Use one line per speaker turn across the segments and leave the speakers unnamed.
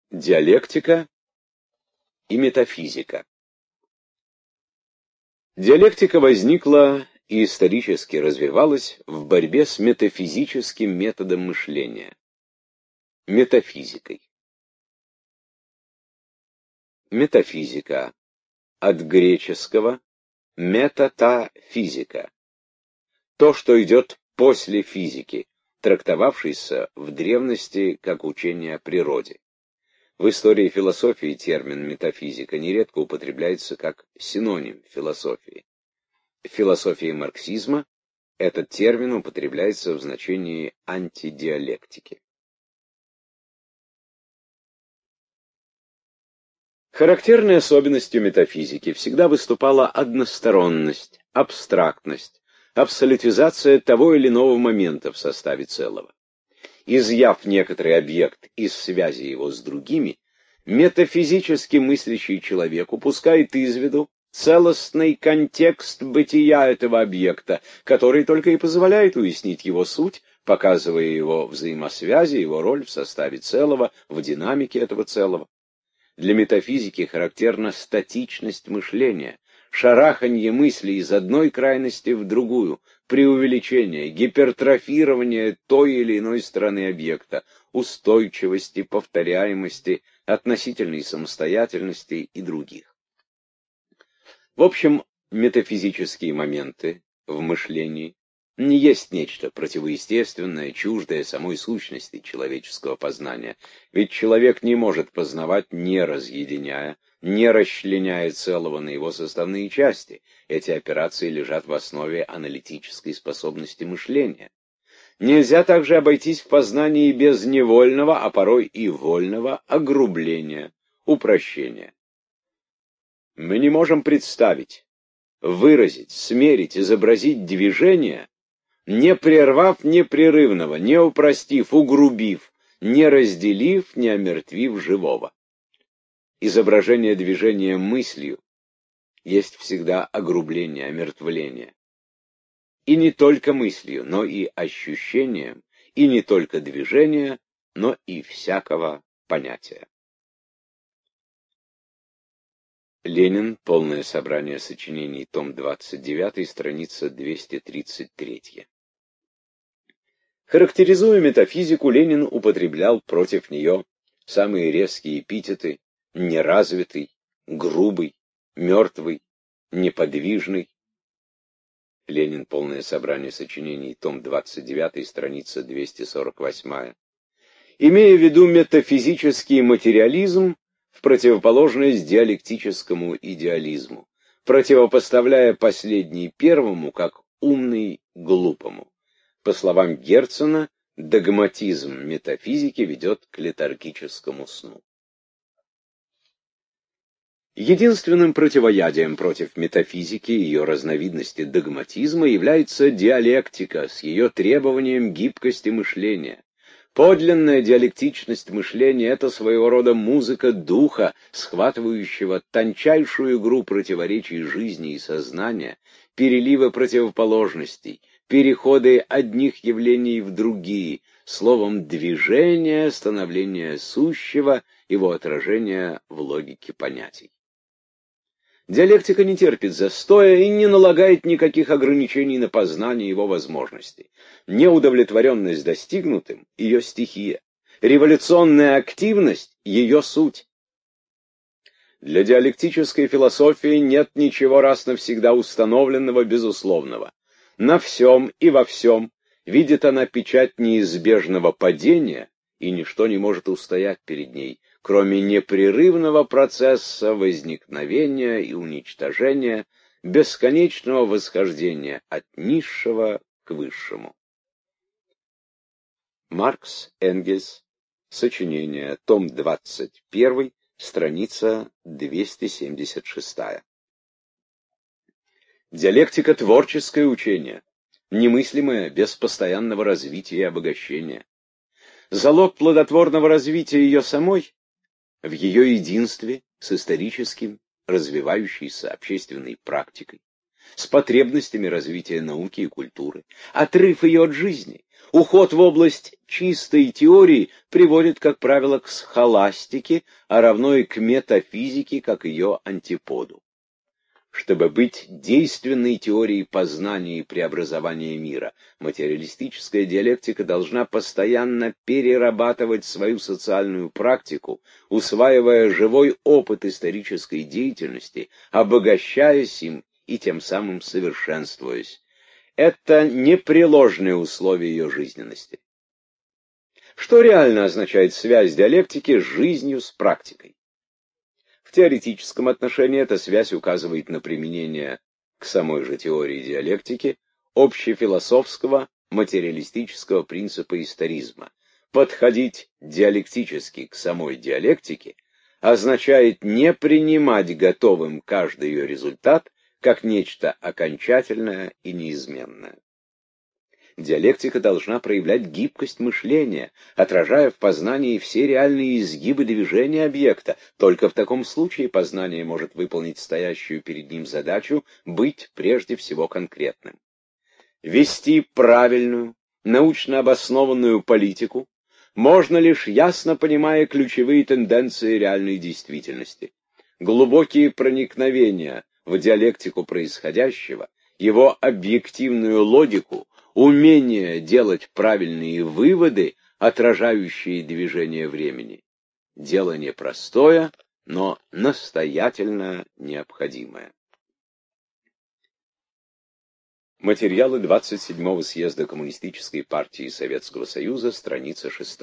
Диалектика и метафизика. Диалектика возникла и исторически развивалась в борьбе с метафизическим методом мышления – метафизикой. Метафизика от греческого метафизика – то, что идет после физики, трактовавшейся в древности как учение о природе. В истории философии термин метафизика нередко употребляется как синоним философии. В философии марксизма этот термин употребляется в значении антидиалектики. Характерной особенностью метафизики всегда выступала односторонность, абстрактность, абсолютизация того или иного момента в составе целого. Изъяв некоторый объект из связи его с другими, метафизически мыслящий человек упускает из виду целостный контекст бытия этого объекта, который только и позволяет уяснить его суть, показывая его взаимосвязи, его роль в составе целого, в динамике этого целого. Для метафизики характерна статичность мышления, шараханье мысли из одной крайности в другую, преувеличение, гипертрофирование той или иной стороны объекта, устойчивости, повторяемости, относительной самостоятельности и других. В общем, метафизические моменты в мышлении не есть нечто противоестественное, чуждое самой сущности человеческого познания, ведь человек не может познавать, не разъединяя, не расчленяя целого на его составные части. Эти операции лежат в основе аналитической способности мышления. Нельзя также обойтись в познании без невольного, а порой и вольного огрубления, упрощения. Мы не можем представить, выразить, смерить, изобразить движение, не прервав непрерывного, не упростив, угрубив, не разделив, не омертвив живого. Изображение движения мыслью есть всегда огрубление, омертвление. И не только мыслью, но и ощущением, и не только движения, но и всякого понятия. Ленин. Полное собрание сочинений. Том 29, страница 233. Характеризуя метафизику, Ленин употреблял против нее самые резкие эпитеты: неразвитый, грубый, мертвый, неподвижный. Ленин. Полное собрание сочинений. Том 29, страница 248. Имея в виду метафизический материализм в противоположность диалектическому идеализму, противопоставляя последний первому как умный глупому. По словам Герцена, догматизм метафизики ведет к летаргическому сну. Единственным противоядием против метафизики и ее разновидности догматизма является диалектика с ее требованием гибкости мышления. Подлинная диалектичность мышления — это своего рода музыка духа, схватывающего тончайшую игру противоречий жизни и сознания, переливы противоположностей, переходы одних явлений в другие, словом, движение, становление сущего, его отражение в логике понятий. Диалектика не терпит застоя и не налагает никаких ограничений на познание его возможностей. Неудовлетворенность достигнутым — ее стихия. Революционная активность — ее суть. Для диалектической философии нет ничего раз навсегда установленного, безусловного. На всем и во всем видит она печать неизбежного падения, и ничто не может устоять перед ней, кроме непрерывного процесса возникновения и уничтожения, бесконечного восхождения от низшего к высшему. Маркс, Энгельс. Сочинение. Том 21, страница 276. Диалектика — творческое учение, немыслимое без постоянного развития и обогащения. Залог плодотворного развития ее самой в ее единстве с историческим, развивающейся общественной практикой, с потребностями развития науки и культуры. Отрыв ее от жизни, Уход в область чистой теории приводит, как правило, к схоластике, а равно и к метафизике, как ее антиподу. Чтобы быть действенной теорией познания и преобразования мира, материалистическая диалектика должна постоянно перерабатывать свою социальную практику, усваивая живой опыт исторической деятельности, обогащаясь им и тем самым совершенствуясь. Это непреложные условия ее жизненности. Что реально означает связь диалектики с жизнью, с практикой? В теоретическом отношении эта связь указывает на применение к самой же теории диалектики общефилософского материалистического принципа историзма. Подходить диалектически к самой диалектике означает не принимать готовым каждый ее результат как нечто окончательное и неизменное. Диалектика должна проявлять гибкость мышления, отражая в познании все реальные изгибы движения объекта. Только в таком случае познание может выполнить стоящую перед ним задачу быть прежде всего конкретным. Вести правильную, научно обоснованную политику можно лишь ясно понимая ключевые тенденции реальной действительности. Глубокие проникновения в диалектику происходящего, его объективную логику, умение делать правильные выводы, отражающие движение времени. Дело непростое, но настоятельно необходимое. Материалы 27-го съезда Коммунистической партии Советского Союза, страница 6.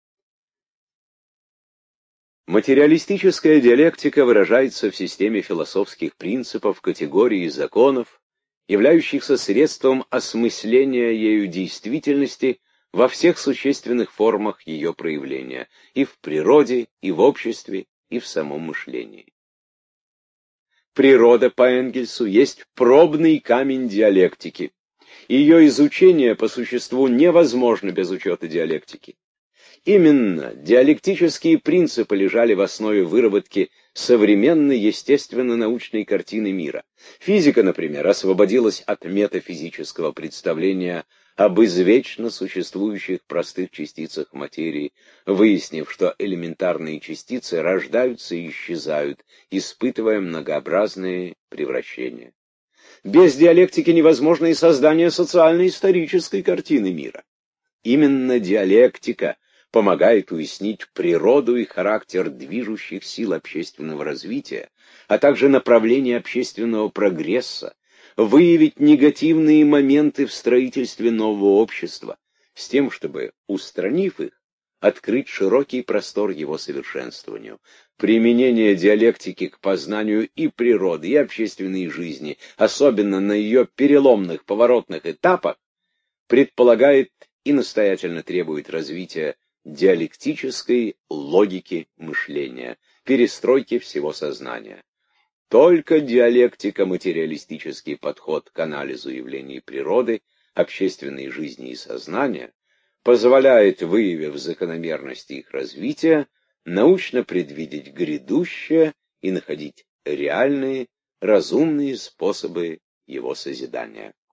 Материалистическая диалектика выражается в системе философских принципов, категорий и законов, являющихся средством осмысления ею действительности во всех существенных формах ее проявления, и в природе, и в обществе, и в самом мышлении. Природа по Энгельсу есть пробный камень диалектики. Ее изучение по существу невозможно без учета диалектики. Именно диалектические принципы лежали в основе выработки современной естественно-научной картины мира. Физика, например, освободилась от метафизического представления об извечно существующих простых частицах материи, выяснив, что элементарные частицы рождаются и исчезают, испытывая многообразные превращения. Без диалектики невозможно и создание социально-исторической картины мира. Именно диалектика помогает уяснить природу и характер движущих сил общественного развития, а также направление общественного прогресса, выявить негативные моменты в строительстве нового общества, с тем, чтобы, устранив их, открыть широкий простор его совершенствованию. Применение диалектики к познанию и природы, и общественной жизни, особенно на ее переломных поворотных этапах, предполагает и настоятельно требует развития диалектической логики мышления, перестройки всего сознания. Только диалектико-материалистический подход к анализу явлений природы, общественной жизни и сознания позволяет, выявив закономерности их развития, научно предвидеть грядущее и находить реальные, разумные способы его созидания.